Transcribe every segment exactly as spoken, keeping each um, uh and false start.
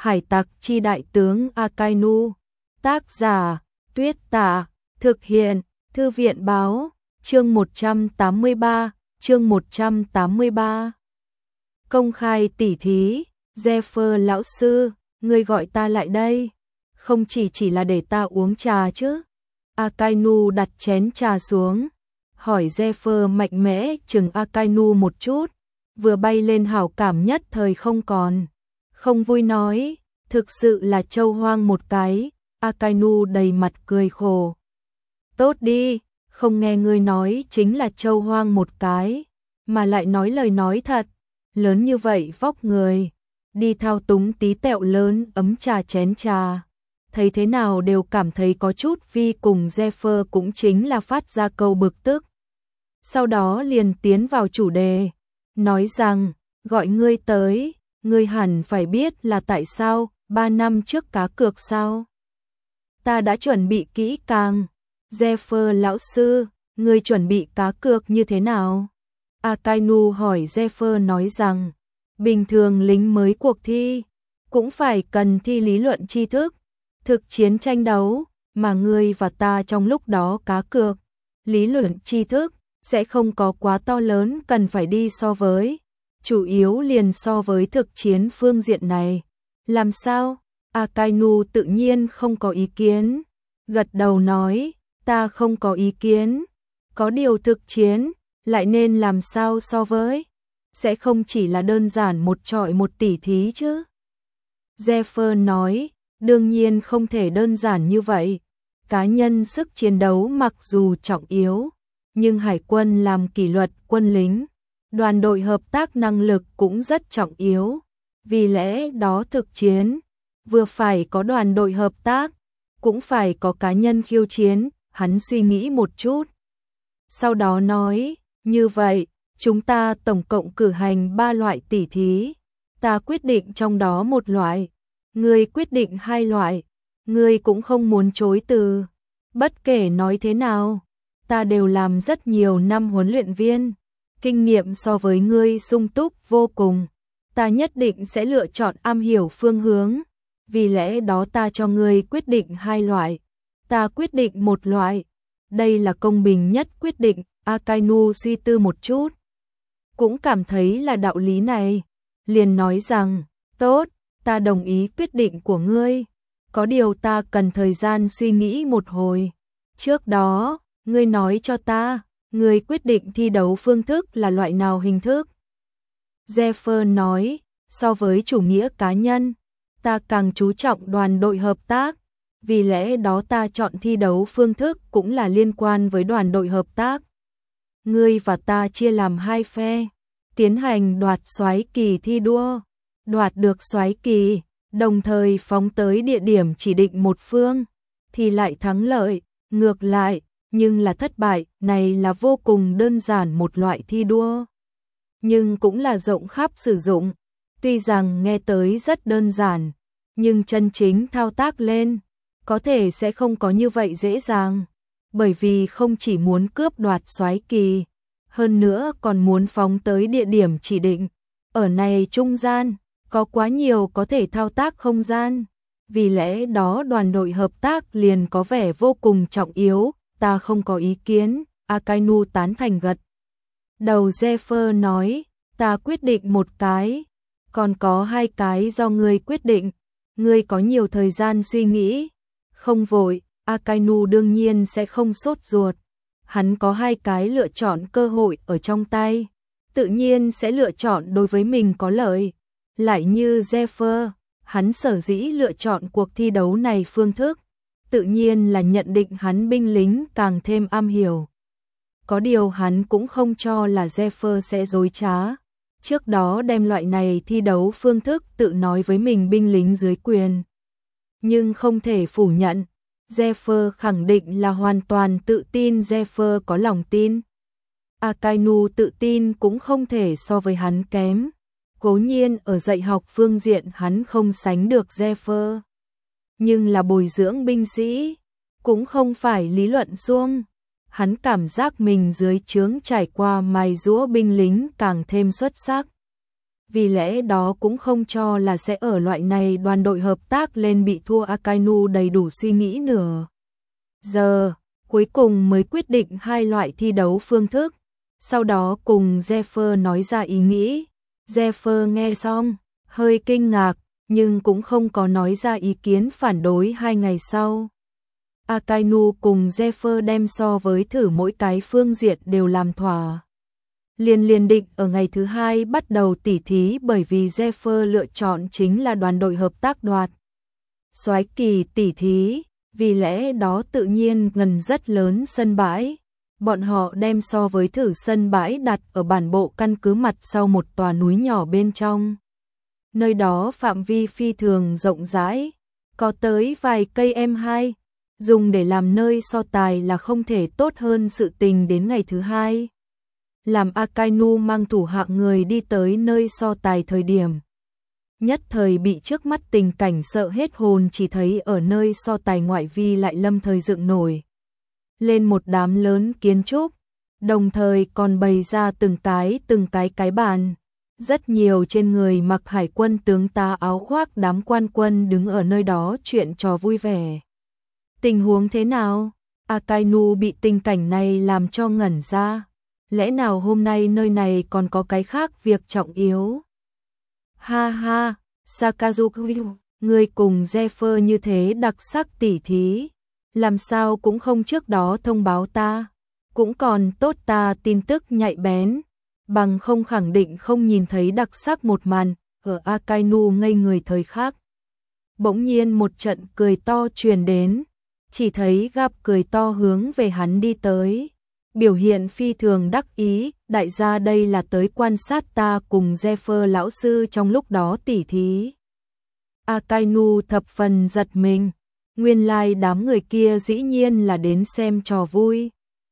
Hải tặc chi đại tướng Akainu. Tác giả, Tuyết Tả. Thực hiện, Thư viện báo. Chương một trăm tám mươi ba, chương một trăm tám mươi ba. Công khai tỉ thí. Zephyr lão sư, ngươi gọi ta lại đây. Không chỉ chỉ là để ta uống trà chứ. Akainu đặt chén trà xuống. Hỏi Zephyr mạnh mẽ chừng Akainu một chút. Vừa bay lên hảo cảm nhất thời không còn. Không vui nói, thực sự là trâu hoang một cái. Akainu đầy mặt cười khổ. Tốt đi, không nghe ngươi nói chính là trâu hoang một cái. Mà lại nói lời nói thật. Lớn như vậy vóc người. Đi thao túng tí tẹo lớn ấm trà chén trà. Thấy thế nào đều cảm thấy có chút vi cùng Zephyr cũng chính là phát ra câu bực tức. Sau đó liền tiến vào chủ đề. Nói rằng, gọi ngươi tới, ngươi hẳn phải biết là tại sao, ba năm trước cá cược sao. Ta đã chuẩn bị kỹ càng. Zephyr lão sư, ngươi chuẩn bị cá cược như thế nào? Akainu hỏi Zephyr nói rằng, bình thường lính mới cuộc thi, cũng phải cần thi lý luận tri thức, thực chiến tranh đấu, mà ngươi và ta trong lúc đó cá cược. Lý luận tri thức sẽ không có quá to lớn cần phải đi so với, chủ yếu liền so với thực chiến phương diện này. Làm sao? Akainu tự nhiên không có ý kiến, gật đầu nói, ta không có ý kiến, có điều thực chiến, lại nên làm sao so với, sẽ không chỉ là đơn giản một trọi một tỉ thí chứ. Zephyr nói, đương nhiên không thể đơn giản như vậy, cá nhân sức chiến đấu mặc dù trọng yếu, nhưng hải quân làm kỷ luật quân lính, đoàn đội hợp tác năng lực cũng rất trọng yếu, vì lẽ đó thực chiến, vừa phải có đoàn đội hợp tác, cũng phải có cá nhân khiêu chiến. Hắn suy nghĩ một chút. Sau đó nói, như vậy, chúng ta tổng cộng cử hành ba loại tỉ thí. Ta quyết định trong đó một loại. Ngươi quyết định hai loại. Ngươi cũng không muốn chối từ. Bất kể nói thế nào, ta đều làm rất nhiều năm huấn luyện viên. Kinh nghiệm so với ngươi sung túc vô cùng. Ta nhất định sẽ lựa chọn am hiểu phương hướng. Vì lẽ đó ta cho ngươi quyết định hai loại. Ta quyết định một loại. Đây là công bình nhất quyết định. Akainu suy tư một chút, cũng cảm thấy là đạo lý này, liền nói rằng, tốt, ta đồng ý quyết định của ngươi, có điều ta cần thời gian suy nghĩ một hồi. Trước đó, ngươi nói cho ta, ngươi quyết định thi đấu phương thức là loại nào hình thức? Zephyr nói, so với chủ nghĩa cá nhân, ta càng chú trọng đoàn đội hợp tác. Vì lẽ đó ta chọn thi đấu phương thức cũng là liên quan với đoàn đội hợp tác. Ngươi và ta chia làm hai phe, tiến hành đoạt soái kỳ thi đua, đoạt được soái kỳ, đồng thời phóng tới địa điểm chỉ định một phương, thì lại thắng lợi, ngược lại, nhưng là thất bại, này là vô cùng đơn giản một loại thi đua. Nhưng cũng là rộng khắp sử dụng, tuy rằng nghe tới rất đơn giản, nhưng chân chính thao tác lên, có thể sẽ không có như vậy dễ dàng, bởi vì không chỉ muốn cướp đoạt soái kỳ, hơn nữa còn muốn phóng tới địa điểm chỉ định. Ở này trung gian, có quá nhiều có thể thao tác không gian, vì lẽ đó đoàn đội hợp tác liền có vẻ vô cùng trọng yếu. Ta không có ý kiến. Akainu tán thành gật đầu. Zephyr nói, ta quyết định một cái, còn có hai cái do ngươi quyết định, ngươi có nhiều thời gian suy nghĩ. Không vội, Akainu đương nhiên sẽ không sốt ruột. Hắn có hai cái lựa chọn cơ hội ở trong tay, tự nhiên sẽ lựa chọn đối với mình có lợi. Lại như Zephyr, hắn sở dĩ lựa chọn cuộc thi đấu này phương thức, tự nhiên là nhận định hắn binh lính càng thêm am hiểu. Có điều hắn cũng không cho là Zephyr sẽ dối trá. Trước đó đem loại này thi đấu phương thức tự nói với mình binh lính dưới quyền. Nhưng không thể phủ nhận, Zephyr khẳng định là hoàn toàn tự tin. Zephyr có lòng tin. Akainu tự tin cũng không thể so với hắn kém. Cố nhiên ở dạy học phương diện hắn không sánh được Zephyr, nhưng là bồi dưỡng binh sĩ, cũng không phải lý luận suông. Hắn cảm giác mình dưới trướng trải qua mài giũa binh lính càng thêm xuất sắc. vì lẽ đó cũng không cho là sẽ ở loại này đoàn đội hợp tác lên bị thua. Akainu đầy đủ suy nghĩ nửa giờ, cuối cùng mới quyết định hai loại thi đấu phương thức, sau đó cùng Zephyr nói ra ý nghĩ. Zephyr nghe xong, hơi kinh ngạc, nhưng cũng không có nói ra ý kiến phản đối. Hai ngày sau, Akainu cùng Zephyr đem so với thử mỗi cái phương diện đều làm thỏa. Liền liền định ở ngày thứ hai bắt đầu tỉ thí, bởi vì Zephyr lựa chọn chính là đoàn đội hợp tác đoạt soái kỳ tỉ thí, vì lẽ đó tự nhiên ngần rất lớn sân bãi. Bọn họ đem so với thử sân bãi đặt ở bản bộ căn cứ mặt sau một tòa núi nhỏ bên trong. Nơi đó phạm vi phi thường rộng rãi, có tới vài cây em hai, dùng để làm nơi so tài là không thể tốt hơn sự tình. Đến ngày thứ hai, làm Akainu mang thủ hạ người đi tới nơi so tài thời điểm, nhất thời bị trước mắt tình cảnh sợ hết hồn. Chỉ thấy ở nơi so tài ngoại vi lại lâm thời dựng nổi lên một đám lớn kiến trúc, đồng thời còn bày ra từng cái từng cái cái bàn, rất nhiều trên người mặc hải quân tướng tá áo khoác đám quan quân đứng ở nơi đó chuyện trò vui vẻ. Tình huống thế nào? Akainu bị tình cảnh này làm cho ngẩn ra. Lẽ nào hôm nay nơi này còn có cái khác việc trọng yếu? Ha ha, Sakazuki, người cùng Zephyr như thế đặc sắc tỉ thí, làm sao cũng không trước đó thông báo ta, cũng còn tốt ta tin tức nhạy bén, bằng không khẳng định không nhìn thấy đặc sắc một màn. Ở Akainu ngây người thời khắc, bỗng nhiên một trận cười to truyền đến, chỉ thấy gặp cười to hướng về hắn đi tới, biểu hiện phi thường đắc ý. Đại gia đây là tới quan sát ta cùng Zephyr lão sư trong lúc đó tỉ thí. Akainu thập phần giật mình, nguyên lai like đám người kia dĩ nhiên là đến xem trò vui.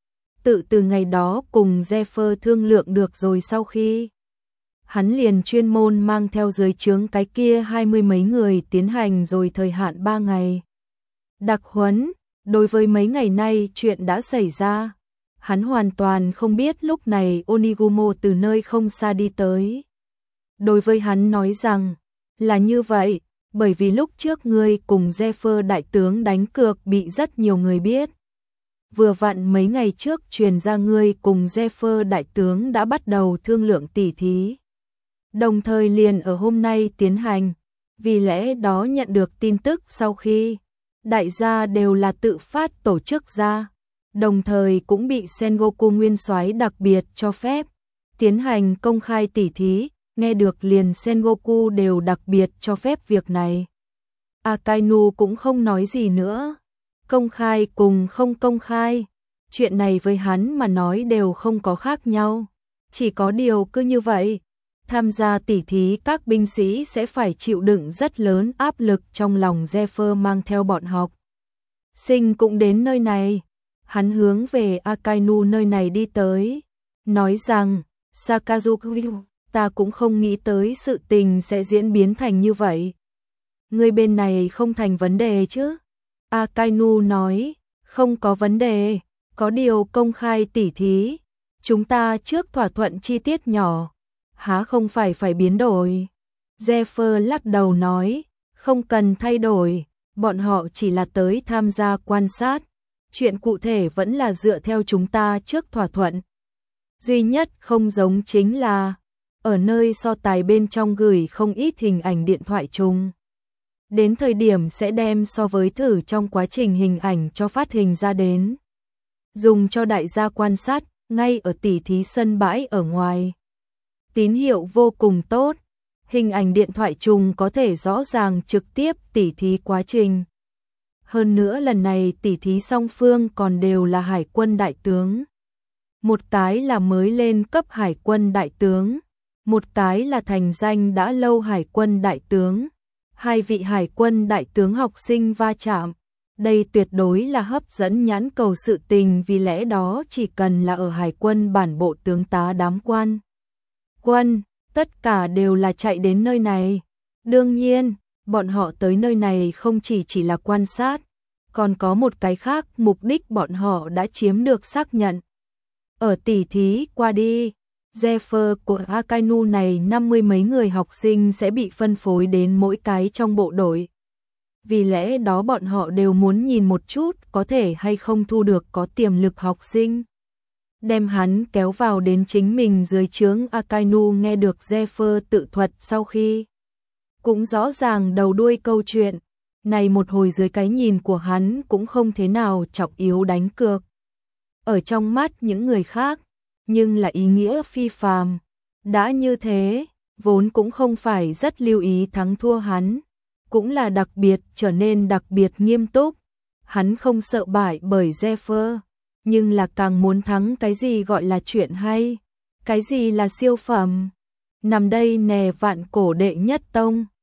Tự từ ngày đó cùng Zephyr thương lượng được rồi, sau khi hắn liền chuyên môn mang theo dưới trướng cái kia hai mươi mấy người tiến hành rồi thời hạn ba ngày đặc huấn. Đối với mấy ngày nay chuyện đã xảy ra, hắn hoàn toàn không biết. Lúc này Onigumo từ nơi không xa đi tới. Đối với hắn nói rằng, là như vậy, bởi vì lúc trước ngươi cùng Zephyr đại tướng đánh cược bị rất nhiều người biết. Vừa vặn mấy ngày trước truyền ra ngươi cùng Zephyr đại tướng đã bắt đầu thương lượng tỉ thí, đồng thời liền ở hôm nay tiến hành. Vì lẽ đó nhận được tin tức sau khi đại gia đều là tự phát tổ chức ra, đồng thời cũng bị Sengoku nguyên soái đặc biệt cho phép tiến hành công khai tỉ thí. Nghe được liền Sengoku đều đặc biệt cho phép việc này. Akainu cũng không nói gì nữa. Công khai cùng không công khai, chuyện này với hắn mà nói đều không có khác nhau. Chỉ có điều cứ như vậy, tham gia tỉ thí các binh sĩ sẽ phải chịu đựng rất lớn áp lực trong lòng. Zephyr mang theo bọn học sinh cũng đến nơi này. Hắn hướng về Akainu nơi này đi tới, nói rằng, Sakazuki, ta cũng không nghĩ tới sự tình sẽ diễn biến thành như vậy. Người bên này không thành vấn đề chứ? Akainu nói, không có vấn đề, có điều công khai tỉ thí, chúng ta trước thỏa thuận chi tiết nhỏ, há không phải phải biến đổi. Zephyr lắc đầu nói, không cần thay đổi, bọn họ chỉ là tới tham gia quan sát, chuyện cụ thể vẫn là dựa theo chúng ta trước thỏa thuận. Duy nhất không giống chính là, ở nơi so tài bên trong gửi không ít hình ảnh điện thoại chung. Đến thời điểm sẽ đem so với thử trong quá trình hình ảnh cho phát hình ra đến, dùng cho đại gia quan sát, ngay ở tỉ thí sân bãi ở ngoài. Tín hiệu vô cùng tốt, hình ảnh điện thoại chung có thể rõ ràng trực tiếp tỉ thí quá trình. Hơn nữa lần này tỉ thí song phương còn đều là hải quân đại tướng. Một cái là mới lên cấp hải quân đại tướng, một cái là thành danh đã lâu hải quân đại tướng. Hai vị hải quân đại tướng học sinh va chạm, đây tuyệt đối là hấp dẫn nhãn cầu sự tình. Vì lẽ đó chỉ cần là ở hải quân bản bộ tướng tá đám quan quân, tất cả đều là chạy đến nơi này. Đương nhiên, bọn họ tới nơi này không chỉ chỉ là quan sát, còn có một cái khác, mục đích bọn họ đã chiếm được xác nhận. Ở tỉ thí qua đi, Zephyr của Akainu này năm mươi mấy người học sinh sẽ bị phân phối đến mỗi cái trong bộ đội. Vì lẽ đó bọn họ đều muốn nhìn một chút có thể hay không thu được có tiềm lực học sinh. Đem hắn kéo vào đến chính mình dưới trướng. Akainu nghe được Zephyr tự thuật sau khi cũng rõ ràng đầu đuôi câu chuyện. Này một hồi dưới cái nhìn của hắn cũng không thế nào trọng yếu đánh cược. Ở trong mắt những người khác, nhưng là ý nghĩa phi phàm. Đã như thế, vốn cũng không phải rất lưu ý thắng thua hắn, cũng là đặc biệt trở nên đặc biệt nghiêm túc. Hắn không sợ bại bởi Zephyr, nhưng là càng muốn thắng cái gì gọi là chuyện hay, cái gì là siêu phẩm. Nằm đây nè vạn cổ đệ nhất tông.